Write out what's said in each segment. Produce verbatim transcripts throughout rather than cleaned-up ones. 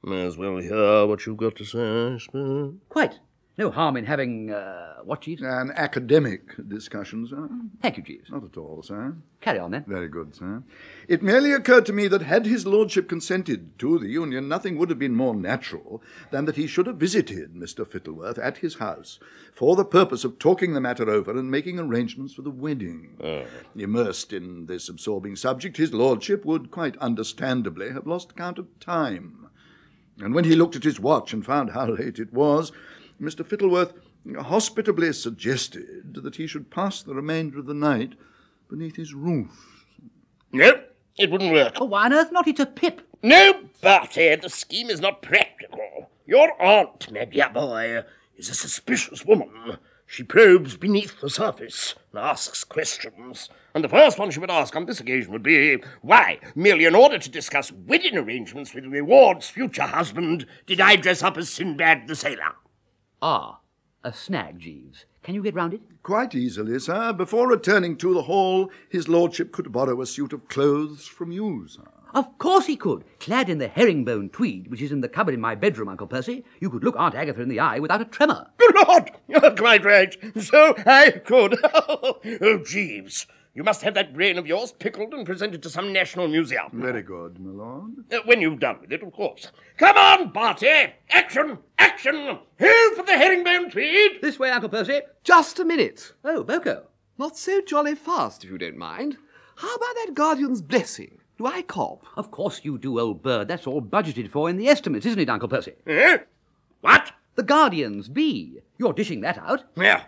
May as well hear what you've got to say, I suppose. Quite. No harm in having, uh, what, Jeeves? An academic discussion, sir. Thank you, Jeeves. Not at all, sir. Carry on, then. Very good, sir. It merely occurred to me that had his lordship consented to the union, nothing would have been more natural than that he should have visited Mister Fittleworth at his house for the purpose of talking the matter over and making arrangements for the wedding. Oh. Immersed in this absorbing subject, his lordship would quite understandably have lost count of time. And when he looked at his watch and found how late it was, Mister Fittleworth hospitably suggested that he should pass the remainder of the night beneath his roof. No, it wouldn't work. Oh, why on earth not? It's a pip. No, Bertie, the scheme is not practical. Your aunt, my dear boy, is a suspicious woman. She probes beneath the surface and asks questions. And the first one she would ask on this occasion would be, why, merely in order to discuss wedding arrangements with Reward's future husband, did I dress up as Sinbad the Sailor? Ah, a snag, Jeeves. Can you get round it? Quite easily, sir. Before returning to the hall, his lordship could borrow a suit of clothes from you, sir. Of course he could. Clad in the herringbone tweed, which is in the cupboard in my bedroom, Uncle Percy, you could look Aunt Agatha in the eye without a tremor. Good Lord! You're quite right. So I could. Oh, Jeeves, you must have that brain of yours pickled and presented to some national museum. Very good, my lord. Uh, when you've done with it, of course. Come on, Barty! Action! Action! Here for the herringbone tweed! This way, Uncle Percy. Just a minute. Oh, Boko. Not so jolly fast, if you don't mind. How about that guardian's blessing? Do I cop? Of course you do, old bird. That's all budgeted for in the estimates, isn't it, Uncle Percy? Eh? What? The Guardian's bee. You're dishing that out. Yeah.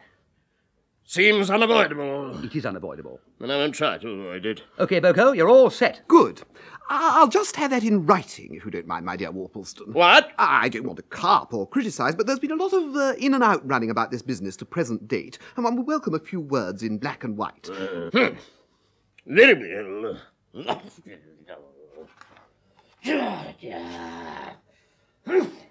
Seems unavoidable. It is unavoidable. Then I won't try to avoid it. OK, Boko, you're all set. Good. I- I'll just have that in writing, if you don't mind, my dear Worpleston. What? I don't want to carp or criticise, but there's been a lot of uh, in and out running about this business to present date, and one would welcome a few words in black and white. Uh, hmm. Very well. Hmm.